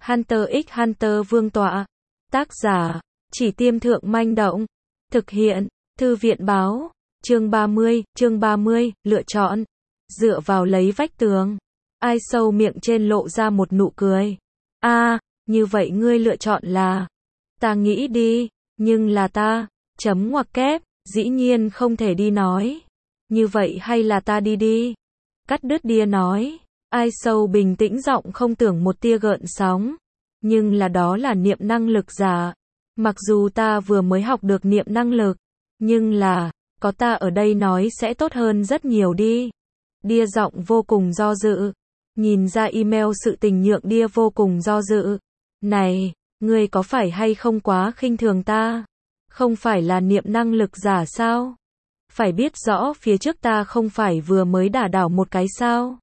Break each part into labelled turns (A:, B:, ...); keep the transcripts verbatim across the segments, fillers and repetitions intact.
A: Hunter x Hunter vương tọa. Tác giả, Chỉ Tiêm Thượng Manh Động. Thực hiện, Thư viện báo. Chương ba mươi, chương ba mươi, lựa chọn. Dựa vào lấy vách tường. Ai sâu miệng trên lộ ra một nụ cười. A, à, như vậy ngươi lựa chọn là. Ta nghĩ đi, nhưng là ta. Chấm ngoặc kép, dĩ nhiên không thể đi nói. Như vậy hay là ta đi đi. Cắt đứt đia nói. Ai sâu bình tĩnh giọng không tưởng một tia gợn sóng. Nhưng là đó là niệm năng lực giả. Mặc dù ta vừa mới học được niệm năng lực. Nhưng là, có ta ở đây nói sẽ tốt hơn rất nhiều đi. Đia giọng vô cùng do dự. Nhìn ra email sự tình nhượng đia vô cùng do dự. Này, ngươi có phải hay không quá khinh thường ta? Không phải là niệm năng lực giả sao? Phải biết rõ phía trước ta không phải vừa mới đả đảo một cái sao?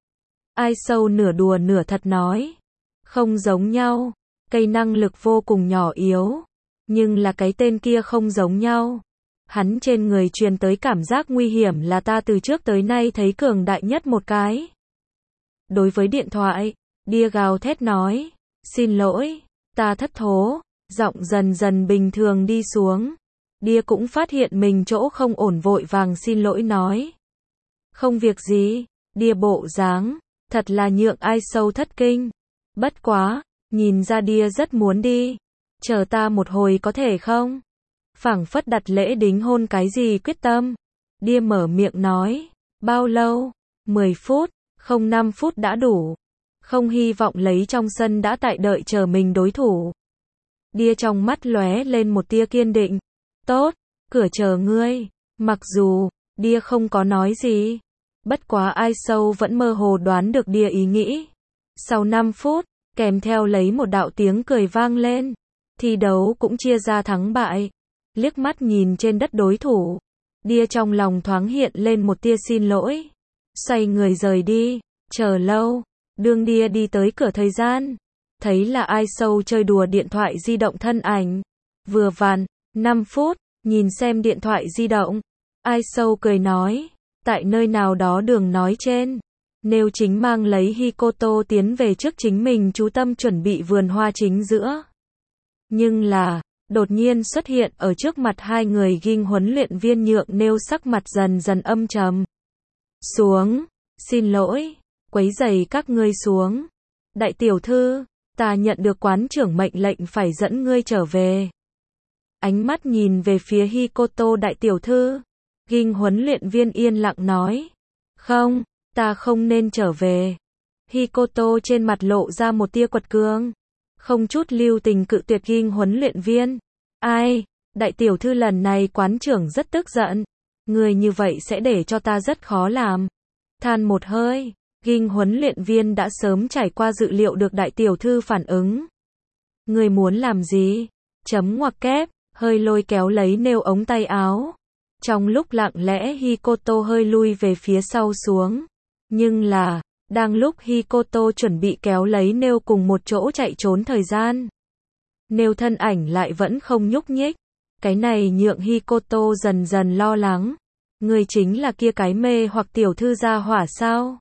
A: Ai sâu nửa đùa nửa thật nói. Không giống nhau. Cây năng lực vô cùng nhỏ yếu. Nhưng là cái tên kia không giống nhau. Hắn trên người truyền tới cảm giác nguy hiểm là ta từ trước tới nay thấy cường đại nhất một cái. Đối với điện thoại, đia gào thét nói. Xin lỗi, ta thất thố. Giọng dần dần bình thường đi xuống. Đia cũng phát hiện mình chỗ không ổn vội vàng xin lỗi nói. Không việc gì, đia bộ dáng. Thật là nhượng ai sâu thất kinh. Bất quá, nhìn ra đia rất muốn đi. Chờ ta một hồi có thể không? Phảng phất đặt lễ đính hôn cái gì quyết tâm. Đia mở miệng nói. Bao lâu? mười phút, không năm phút đã đủ. Không hy vọng lấy trong sân đã tại đợi chờ mình đối thủ. Đia trong mắt lóe lên một tia kiên định. Tốt, cửa chờ ngươi. Mặc dù, đia không có nói gì. Bất quá ai sâu vẫn mơ hồ đoán được đia ý nghĩ. Sau năm phút, kèm theo lấy một đạo tiếng cười vang lên. Thi đấu cũng chia ra thắng bại. Liếc mắt nhìn trên đất đối thủ. Đia trong lòng thoáng hiện lên một tia xin lỗi. Xoay người rời đi. Chờ lâu. Đương đia đi tới cửa thời gian. Thấy là ai sâu chơi đùa điện thoại di động thân ảnh. Vừa vặn, năm phút, nhìn xem điện thoại di động. Ai sâu cười nói. Tại nơi nào đó đường nói trên. Nếu chính mang lấy Hikoto tiến về trước chính mình chú tâm chuẩn bị vườn hoa chính giữa. Nhưng là, đột nhiên xuất hiện ở trước mặt hai người ghim huấn luyện viên nhượng nêu sắc mặt dần dần âm trầm. Xuống, xin lỗi, quấy rầy các ngươi xuống. Đại tiểu thư, ta nhận được quán trưởng mệnh lệnh phải dẫn ngươi trở về. Ánh mắt nhìn về phía Hikoto đại tiểu thư. Ghim huấn luyện viên yên lặng nói. Không, ta không nên trở về. Hikoto trên mặt lộ ra một tia quật cường. Không chút lưu tình cự tuyệt ghim huấn luyện viên. Ai, đại tiểu thư lần này quán trưởng rất tức giận. Người như vậy sẽ để cho ta rất khó làm. Than một hơi, ghim huấn luyện viên đã sớm trải qua dự liệu được đại tiểu thư phản ứng. Người muốn làm gì? Chấm ngoặc kép, hơi lôi kéo lấy nêu ống tay áo. Trong lúc lặng lẽ Hikoto hơi lui về phía sau xuống. Nhưng là, đang lúc Hikoto chuẩn bị kéo lấy nêu cùng một chỗ chạy trốn thời gian. Nêu thân ảnh lại vẫn không nhúc nhích. Cái này nhượng Hikoto dần dần lo lắng. Người chính là kia cái mê hoặc tiểu thư gia hỏa sao?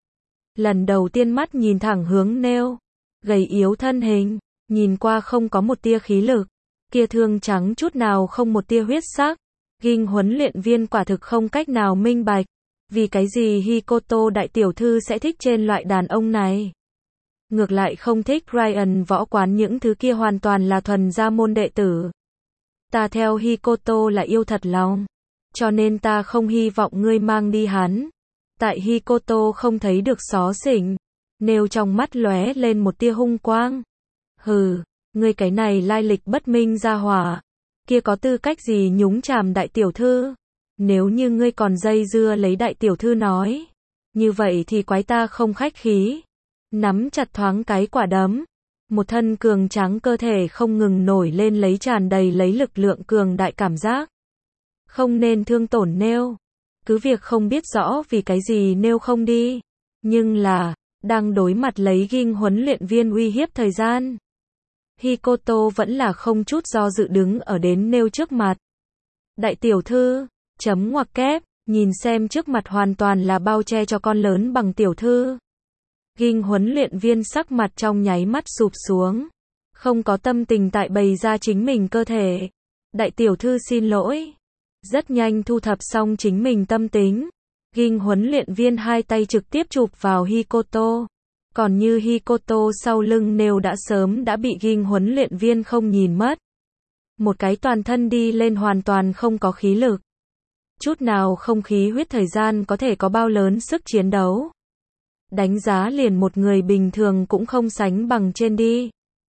A: Lần đầu tiên mắt nhìn thẳng hướng nêu. Gầy yếu thân hình, nhìn qua không có một tia khí lực. Kia thương trắng chút nào không một tia huyết sắc. Ghim huấn luyện viên quả thực không cách nào minh bạch. Vì cái gì Hikoto đại tiểu thư sẽ thích trên loại đàn ông này? Ngược lại không thích Ryan võ quán những thứ kia hoàn toàn là thuần gia môn đệ tử. Ta theo Hikoto là yêu thật lòng. Cho nên ta không hy vọng ngươi mang đi hắn. Tại Hikoto không thấy được xó xỉnh. Nêu trong mắt lóe lên một tia hung quang. Hừ, ngươi cái này lai lịch bất minh gia hỏa. Kia có tư cách gì nhúng chàm đại tiểu thư? Nếu như ngươi còn dây dưa lấy đại tiểu thư nói. Như vậy thì quái ta không khách khí. Nắm chặt thoáng cái quả đấm. Một thân cường tráng cơ thể không ngừng nổi lên lấy tràn đầy lấy lực lượng cường đại cảm giác. Không nên thương tổn nêu. Cứ việc không biết rõ vì cái gì nêu không đi. Nhưng là, đang đối mặt lấy ghim huấn luyện viên uy hiếp thời gian. Hikoto vẫn là không chút do dự đứng ở đến nêu trước mặt. Đại tiểu thư, chấm ngoặc kép, nhìn xem trước mặt hoàn toàn là bao che cho con lớn bằng tiểu thư. Ghim huấn luyện viên sắc mặt trong nháy mắt sụp xuống. Không có tâm tình tại bày ra chính mình cơ thể. Đại tiểu thư xin lỗi. Rất nhanh thu thập xong chính mình tâm tính. Ghim huấn luyện viên hai tay trực tiếp chụp vào Hikoto. Còn như Hikoto sau lưng nêu đã sớm đã bị ghim huấn luyện viên không nhìn mất. Một cái toàn thân đi lên hoàn toàn không có khí lực. Chút nào không khí huyết thời gian có thể có bao lớn sức chiến đấu. Đánh giá liền một người bình thường cũng không sánh bằng trên đi.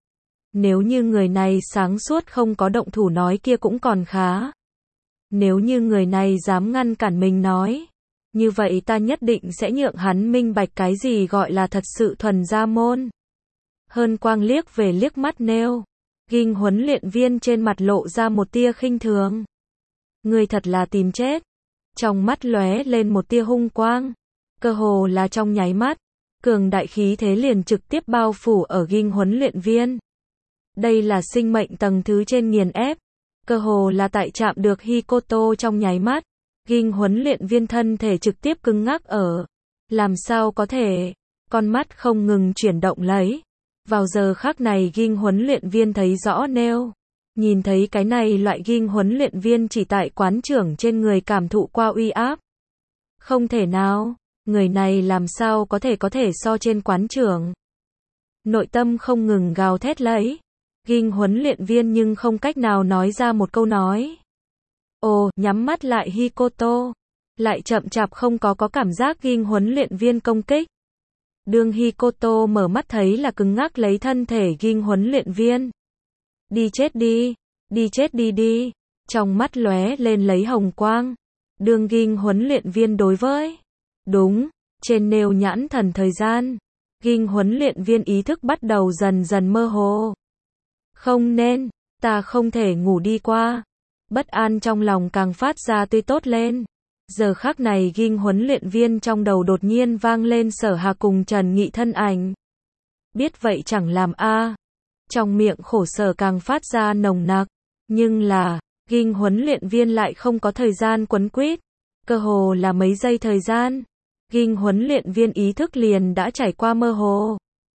A: Nếu như người này sáng suốt không có động thủ nói kia cũng còn khá. Nếu như người này dám ngăn cản mình nói, như vậy ta nhất định sẽ nhượng hắn minh bạch cái gì gọi là thật sự thuần gia môn. Hơn Quang liếc về liếc mắt nêu. Ghim huấn luyện viên trên mặt lộ ra một tia khinh thường. Người thật là tìm chết. Trong mắt lóe lên một tia hung quang. Cơ hồ là trong nháy mắt. Cường đại khí thế liền trực tiếp bao phủ ở ghim huấn luyện viên. Đây là sinh mệnh tầng thứ trên nghiền ép. Cơ hồ là tại chạm được Hikoto trong nháy mắt. Ghim huấn luyện viên thân thể trực tiếp cứng ngắc ở. Làm sao có thể. Con mắt không ngừng chuyển động lấy. Vào giờ khắc này ghim huấn luyện viên thấy rõ nêu. Nhìn thấy cái này loại ghim huấn luyện viên chỉ tại quán trưởng trên người cảm thụ qua uy áp. Không thể nào. Người này làm sao có thể có thể so trên quán trưởng. Nội tâm không ngừng gào thét lấy. Ghim huấn luyện viên nhưng không cách nào nói ra một câu nói. Ồ, nhắm mắt lại Hikoto. Lại chậm chạp không có có cảm giác ghim huấn luyện viên công kích. Đương Hikoto mở mắt thấy là cứng ngắc lấy thân thể ghim huấn luyện viên. Đi chết đi, đi chết đi đi. Trong mắt lóe lên lấy hồng quang. Đương ghim huấn luyện viên đối với. Đúng, trên nêu nhãn thần thời gian. Ghim huấn luyện viên ý thức bắt đầu dần dần mơ hồ. Không nên, ta không thể ngủ đi qua. Bất an trong lòng càng phát ra tươi tốt lên. Giờ khắc này ghim huấn luyện viên trong đầu đột nhiên vang lên Sở Hà cùng Trần Nghị thân ảnh. Biết vậy chẳng làm a. Trong miệng khổ sở càng phát ra nồng nặc. Nhưng là, ghim huấn luyện viên lại không có thời gian quấn quýt. Cơ hồ là mấy giây thời gian. Ghim huấn luyện viên ý thức liền đã trải qua mơ hồ.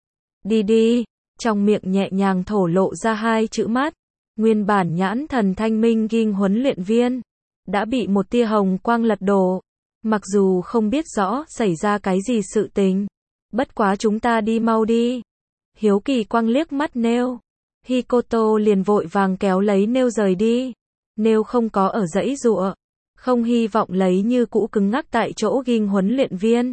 A: Đi đi. Trong miệng nhẹ nhàng thổ lộ ra hai chữ mắt. Nguyên bản nhãn thần thanh minh ghim huấn luyện viên. Đã bị một tia hồng quang lật đổ. Mặc dù không biết rõ xảy ra cái gì sự tình. Bất quá chúng ta đi mau đi. Hiếu kỳ quang liếc mắt nêu. Hikoto liền vội vàng kéo lấy nêu rời đi. Nêu không có ở dãy dụa. Không hy vọng lấy như cũ cứng ngắc tại chỗ ghim huấn luyện viên.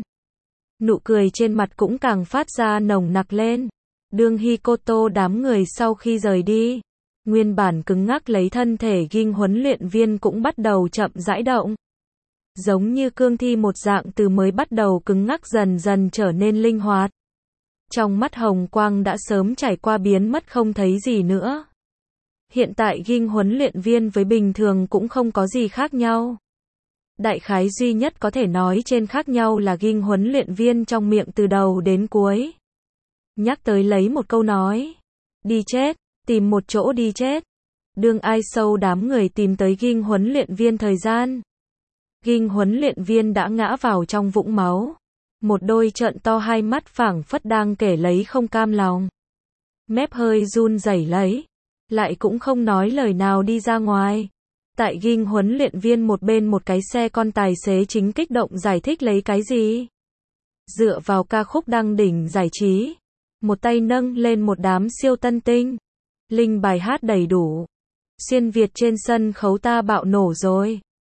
A: Nụ cười trên mặt cũng càng phát ra nồng nặc lên. Đương Hikoto đám người sau khi rời đi. Nguyên bản cứng ngắc lấy thân thể ghim huấn luyện viên cũng bắt đầu chậm rãi động. Giống như cương thi một dạng từ mới bắt đầu cứng ngắc dần dần trở nên linh hoạt. Trong mắt hồng quang đã sớm trải qua biến mất không thấy gì nữa. Hiện tại ghim huấn luyện viên với bình thường cũng không có gì khác nhau. Đại khái duy nhất có thể nói trên khác nhau là ghim huấn luyện viên trong miệng từ đầu đến cuối. Nhắc tới lấy một câu nói. Đi chết. Tìm một chỗ đi chết. Đương ai sâu đám người tìm tới ghim huấn luyện viên thời gian. Ghim huấn luyện viên đã ngã vào trong vũng máu. Một đôi trợn to hai mắt phảng phất đang kể lấy không cam lòng. Mép hơi run rẩy lấy. Lại cũng không nói lời nào đi ra ngoài. Tại ghim huấn luyện viên một bên một cái xe con tài xế chính kích động giải thích lấy cái gì. Dựa vào ca khúc đăng đỉnh giải trí. Một tay nâng lên một đám siêu tân tinh. Linh bài hát đầy đủ. Xuyên Việt trên sân khấu ta bạo nổ rồi.